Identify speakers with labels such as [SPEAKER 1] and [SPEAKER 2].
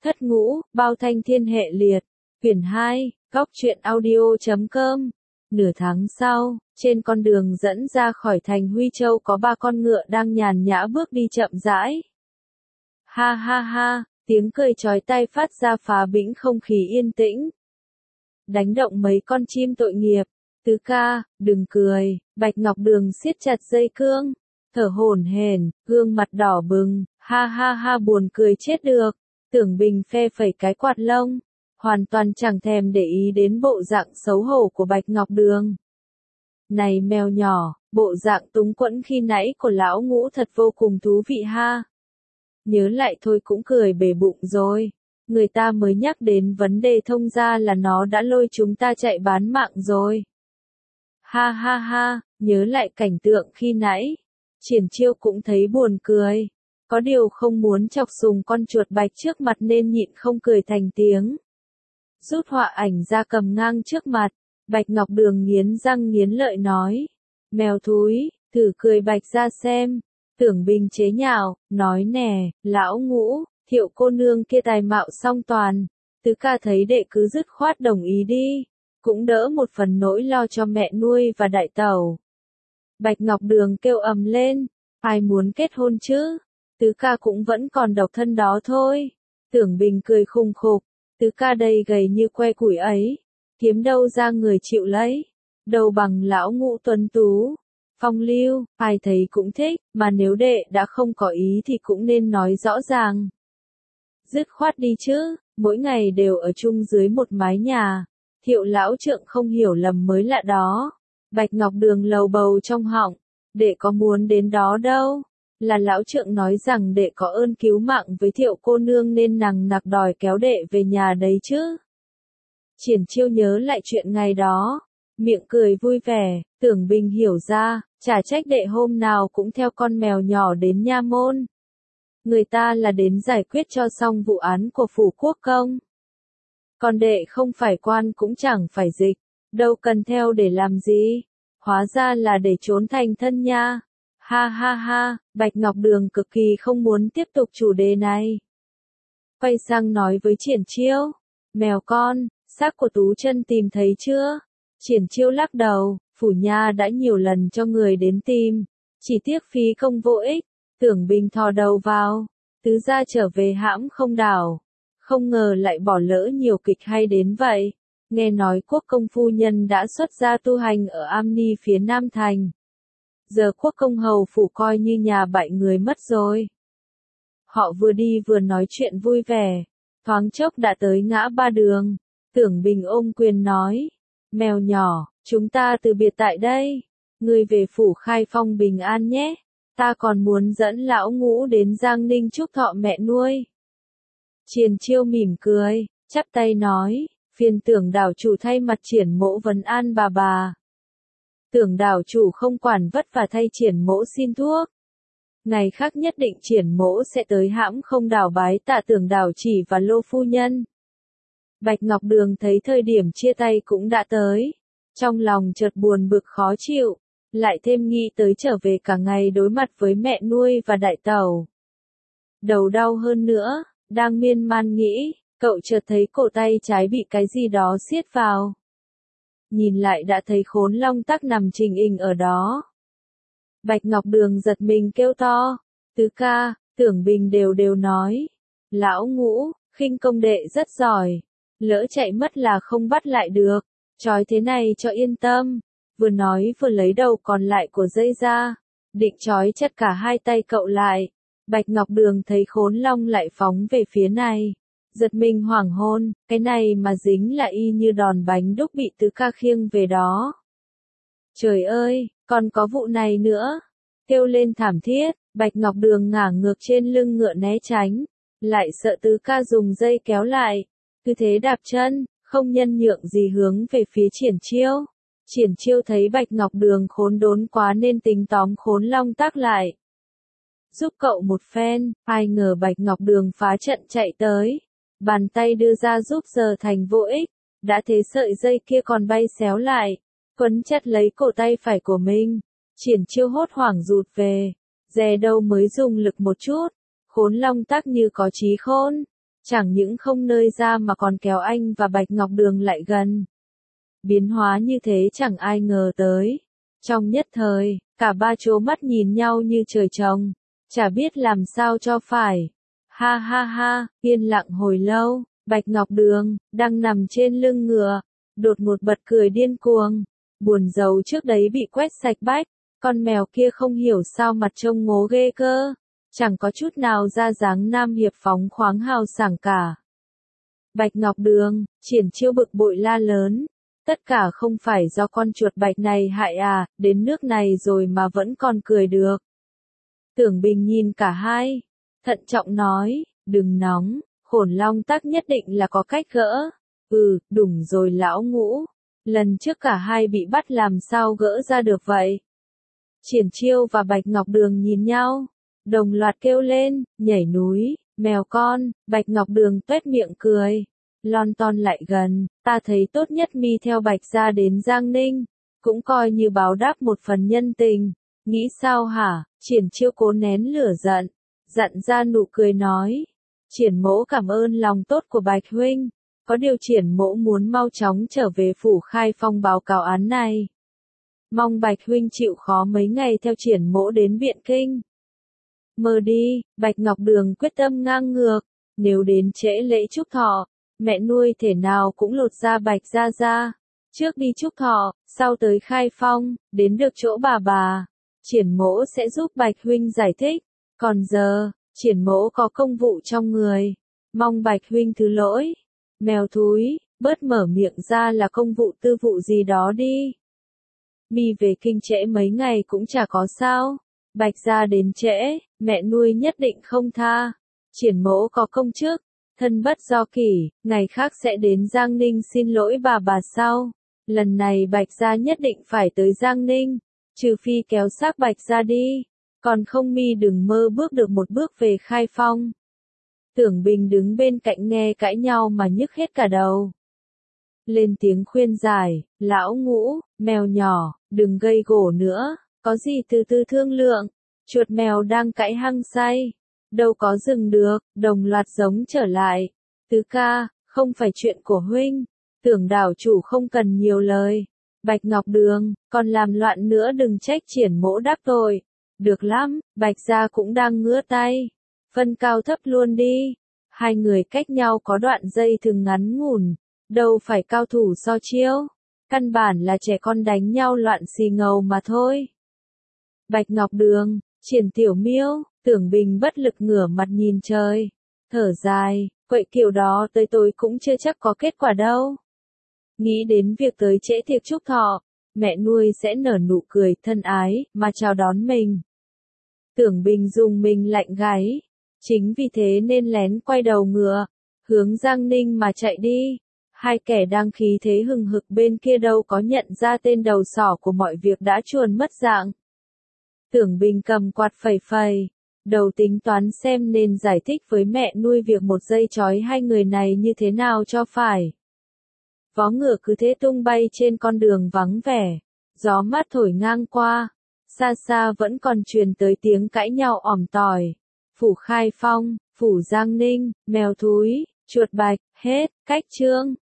[SPEAKER 1] Thất ngũ, bao thanh thiên hệ liệt. Quyển 2, góc truyện audio.com. Nửa tháng sau, trên con đường dẫn ra khỏi thành Huy Châu có 3 con ngựa đang nhàn nhã bước đi chậm rãi. Ha ha ha, tiếng cười chói tai phát ra phá bĩnh không khí yên tĩnh. Đánh động mấy con chim tội nghiệp. Tứ ca, đừng cười. Bạch Ngọc Đường siết chặt dây cương, thở hổn hển, gương mặt đỏ bừng. Ha ha ha, buồn cười chết được. Tưởng Bình phe phẩy cái quạt lông, hoàn toàn chẳng thèm để ý đến bộ dạng xấu hổ của Bạch Ngọc Đường. Này mèo nhỏ, bộ dạng túng quẫn khi nãy của lão Ngũ thật vô cùng thú vị ha. Nhớ lại thôi cũng cười bể bụng rồi. Người ta mới nhắc đến vấn đề thông gia là nó đã lôi chúng ta chạy bán mạng rồi. Ha ha ha, nhớ lại cảnh tượng khi nãy. Triển Chiêu cũng thấy buồn cười. Có điều không muốn chọc sùng con chuột bạch trước mặt nên nhịn không cười thành tiếng. Rút họa ảnh ra cầm ngang trước mặt. Bạch Ngọc Đường nghiến răng nghiến lợi nói. Mèo thúi, thử cười Bạch ra xem. Tưởng Bình chế nhạo, nói nè, lão Ngũ, Thiệu cô nương kia tài mạo song toàn. Tứ ca thấy đệ cứ dứt khoát đồng ý đi. Cũng đỡ một phần nỗi lo cho mẹ nuôi và đại tẩu. Bạch Ngọc Đường kêu ầm lên. Ai muốn kết hôn chứ? Tứ ca cũng vẫn còn độc thân đó thôi. Tưởng Bình cười khùng khục. Tứ ca đây gầy như que củi ấy. Kiếm đâu ra người chịu lấy. Đầu bằng lão Ngũ tuấn tú. Phong lưu, ai thấy cũng thích, mà nếu đệ đã không có ý thì cũng nên nói rõ ràng. Dứt khoát đi chứ, mỗi ngày đều ở chung dưới một mái nhà. Thiệu lão trượng không hiểu lầm mới lạ đó. Bạch Ngọc Đường lầu bầu trong họng. Đệ có muốn đến đó đâu. Là lão trượng nói rằng đệ có ơn cứu mạng với Thiệu cô nương nên nằng nặc đòi kéo đệ về nhà đấy chứ. Triển Chiêu nhớ lại chuyện ngày đó. Miệng cười vui vẻ, Tưởng Bình hiểu ra, chả trách đệ hôm nào cũng theo con mèo nhỏ đến nha môn. Người ta là đến giải quyết cho xong vụ án của phủ quốc công. Còn đệ không phải quan cũng chẳng phải dịch, đâu cần theo để làm gì. Hóa ra là để trốn thành thân nha. Ha ha ha, Bạch Ngọc Đường cực kỳ không muốn tiếp tục chủ đề này. Quay sang nói với Triển Chiêu, mèo con, xác của Tú Chân tìm thấy chưa? Triển Chiêu lắc đầu, phủ nha đã nhiều lần cho người đến tìm, chỉ tiếc phí công vô ích. Tưởng Bình thò đầu vào, tứ gia trở về hãm không đảo. Không ngờ lại bỏ lỡ nhiều kịch hay đến vậy. Nghe nói quốc công phu nhân đã xuất gia tu hành ở Am Ni phía Nam Thành. Giờ quốc công hầu phủ coi như nhà bại người mất rồi. Họ vừa đi vừa nói chuyện vui vẻ. Thoáng chốc đã tới ngã ba đường. Tưởng Bình ôm quyền nói. Mèo nhỏ, chúng ta từ biệt tại đây. Ngươi về phủ Khai Phong bình an nhé. Ta còn muốn dẫn lão Ngũ đến Giang Ninh chúc thọ mẹ nuôi. Triển Chiêu mỉm cười, chắp tay nói, phiền Tưởng đảo chủ thay mặt Triển mỗ vấn an bà. Tưởng đảo chủ không quản vất vả thay Triển mỗ xin thuốc. Ngày khác nhất định Triển mỗ sẽ tới hãm không đảo bái tạ Tưởng đảo chỉ và Lô phu nhân. Bạch Ngọc Đường thấy thời điểm chia tay cũng đã tới. Trong lòng chợt buồn bực khó chịu. Lại thêm nghĩ tới trở về cả ngày đối mặt với mẹ nuôi và đại tẩu. Đầu đau hơn nữa, đang miên man nghĩ, cậu chợt thấy cổ tay trái bị cái gì đó siết vào. Nhìn lại đã thấy Khốn Long Tắc nằm trình hình ở đó. Bạch Ngọc Đường giật mình kêu to, tứ ca, Tưởng Bình đều nói. Lão Ngũ, khinh công đệ rất giỏi, lỡ chạy mất là không bắt lại được, trói thế này cho yên tâm. Vừa nói vừa lấy đầu còn lại của dây ra, định trói chặt cả hai tay cậu lại. Bạch Ngọc Đường thấy Khốn Long lại phóng về phía này. Giật mình hoảng hôn, cái này mà dính là y như đòn bánh đúc bị tứ ca khiêng về đó. Trời ơi, còn có vụ này nữa. Kêu lên thảm thiết, Bạch Ngọc Đường ngả ngược trên lưng ngựa né tránh. Lại sợ tứ ca dùng dây kéo lại. Cứ thế đạp chân, không nhân nhượng gì hướng về phía Triển Chiêu. Triển Chiêu thấy Bạch Ngọc Đường khốn đốn quá nên tính tóm Khốn Long Tắc lại. Giúp cậu một phen, ai ngờ Bạch Ngọc Đường phá trận chạy tới. Bàn tay đưa ra giúp giờ thành vô ích. Đã thế sợi dây kia còn bay xéo lại. Quấn chặt lấy cổ tay phải của mình. Triển Chiêu hốt hoảng rụt về. Dè đâu mới dùng lực một chút. Khốn Long Tắc như có trí khôn. chẳng những không nơi ra mà còn kéo anh và Bạch Ngọc Đường lại gần. Biến hóa như thế chẳng ai ngờ tới. Trong nhất thời, cả ba trố mắt nhìn nhau như trời trồng, chả biết làm sao cho phải. Ha ha ha, yên lặng hồi lâu, Bạch Ngọc Đường, đang nằm trên lưng ngựa, đột ngột bật cười điên cuồng. Buồn rầu trước đấy bị quét sạch bách, con mèo kia không hiểu sao mặt trông ngố ghê cơ, chẳng có chút nào ra dáng nam hiệp phóng khoáng hào sảng cả. Bạch Ngọc Đường, Triển Chiêu bực bội la lớn. Tất cả không phải do con chuột bạch này hại à, đến nước này rồi mà vẫn còn cười được. Tưởng Bình nhìn cả hai, thận trọng nói, đừng nóng, Khổn Long Tắc nhất định là có cách gỡ. Đúng rồi lão Ngũ, lần trước cả hai bị bắt làm sao gỡ ra được vậy? Triển Chiêu và Bạch Ngọc Đường nhìn nhau, đồng loạt kêu lên, nhảy núi, mèo con. Bạch Ngọc Đường tuét miệng cười, lon ton lại gần, ta thấy tốt nhất mi theo Bạch gia đến Giang Ninh, cũng coi như báo đáp một phần nhân tình, nghĩ sao hả? Triển Chiêu cố nén lửa giận, dặn ra nụ cười nói, Triển mỗ cảm ơn lòng tốt của Bạch huynh, có điều Triển mỗ muốn mau chóng trở về phủ Khai Phong báo cáo án này. Mong Bạch huynh chịu khó mấy ngày theo Triển mỗ đến Biện Kinh. Mơ đi, Bạch Ngọc Đường quyết tâm ngang ngược, nếu đến trễ lễ chúc thọ, mẹ nuôi thể nào cũng lột da Bạch gia ra. Trước đi chúc thọ, sau tới Khai Phong, đến được chỗ bà, Triển mỗ sẽ giúp Bạch huynh giải thích. Còn giờ, Triển mỗ có công vụ trong người, mong Bạch huynh thứ lỗi. Mèo thúi, bớt mở miệng ra là công vụ tư vụ gì đó đi. Mi về kinh trễ mấy ngày cũng chả có sao. Bạch gia đến trễ, mẹ nuôi nhất định không tha. Triển mỗ có công chức, thân bất do kỷ, ngày khác sẽ đến Giang Ninh xin lỗi bà sau. Lần này Bạch gia nhất định phải tới Giang Ninh, trừ phi kéo xác Bạch gia đi, còn không mi đừng mơ bước được một bước về Khai Phong. Tưởng Bình đứng bên cạnh nghe cãi nhau mà nhức hết cả đầu. Lên tiếng khuyên giải, lão Ngũ, mèo nhỏ, đừng gây gổ nữa, có gì từ từ thương lượng. Chuột mèo đang cãi hăng say, đâu có dừng được, đồng loạt giống trở lại. Tứ ca, không phải chuyện của huynh, Tưởng đảo chủ không cần nhiều lời. Bạch Ngọc Đường, còn làm loạn nữa đừng trách Triển mỗ đắc tội. Được lắm, Bạch gia cũng đang ngứa tay. Phân cao thấp luôn đi. Hai người cách nhau có đoạn dây thừng ngắn ngủn, đâu phải cao thủ so chiêu. Căn bản là trẻ con đánh nhau loạn xì ngầu mà thôi. Bạch Ngọc Đường, Triển Tiểu Miêu, Tưởng Bình bất lực ngửa mặt nhìn trời, thở dài, quậy kiểu đó tới tối cũng chưa chắc có kết quả đâu. Nghĩ đến việc tới trễ tiệc chúc thọ, mẹ nuôi sẽ nở nụ cười thân ái mà chào đón mình. Tưởng Bình dùng mình lạnh gáy, chính vì thế nên lén quay đầu ngựa, hướng Giang Ninh mà chạy đi. Hai kẻ đang khí thế hừng hực bên kia đâu có nhận ra tên đầu sỏ của mọi việc đã chuồn mất dạng. Tưởng Bình cầm quạt phẩy phẩy, đầu tính toán xem nên giải thích với mẹ nuôi việc một dây trói hai người này như thế nào cho phải. Vó ngựa cứ thế tung bay trên con đường vắng vẻ, gió mát thổi ngang qua, xa xa vẫn còn truyền tới tiếng cãi nhau ỏm tỏi. Phủ Khai Phong, phủ Giang Ninh, mèo thúi, chuột bạch, hết, cách chương.